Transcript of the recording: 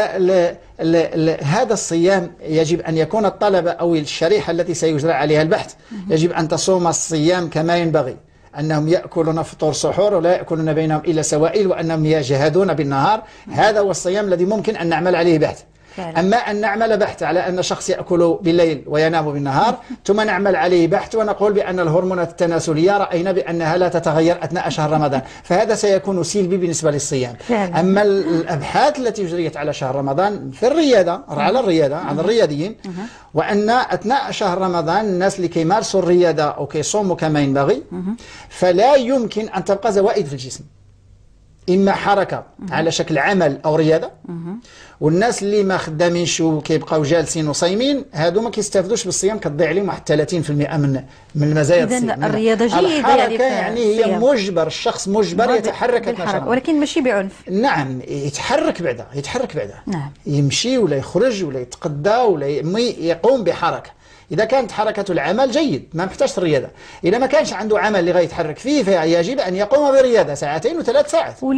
هذا الصيام يجب أن يكون الطلبة أو الشريحة التي سيجرى عليها البحث يجب أن تصوم الصيام كما ينبغي، أنهم يأكلون فطور سحور ولا يأكلون بينهم إلا سوائل، وأنهم يجهدون بالنهار. هذا هو الصيام الذي ممكن أن نعمل عليه بحث. أما أن نعمل بحث على أن شخص يأكل بالليل وينام بالنهار ثم نعمل عليه بحث ونقول بأن الهرمونات التناسلية رأينا بأنها لا تتغير أثناء شهر رمضان، فهذا سيكون سلبي بالنسبة للصيام. أما الأبحاث التي جريت على شهر رمضان في الرياضة، على الرياضة عن الرياضيين، وأن أثناء شهر رمضان الناس اللي كيمارسوا الرياضة أو كيصوموا كما ينبغي فلا يمكن أن تبقى زوائد في الجسم، إما حركة على شكل عمل أو رياضة، والناس اللي ما خدامينش وكيبقاو جالسين وصايمين هادو ما كيستافدوش بالصيام، كتضيع عليهم واحد 30% من المزايا الصيام. إذن الرياضة جيدة الحركة يعني هي مجبر، الشخص مجبر يتحرك بالحركة ولكن ماشي بعنف. نعم، يتحرك بعدا نعم. يمشي ولا يخرج ولا يتقدى ولا يقوم بحركة. إذا كانت حركة العمل جيد ما محتاج الرياضة، إذا ما كانش عنده عمل اللي غيتحرك فيه فيجب أن يقوم برياضة 2 و3 ساعات.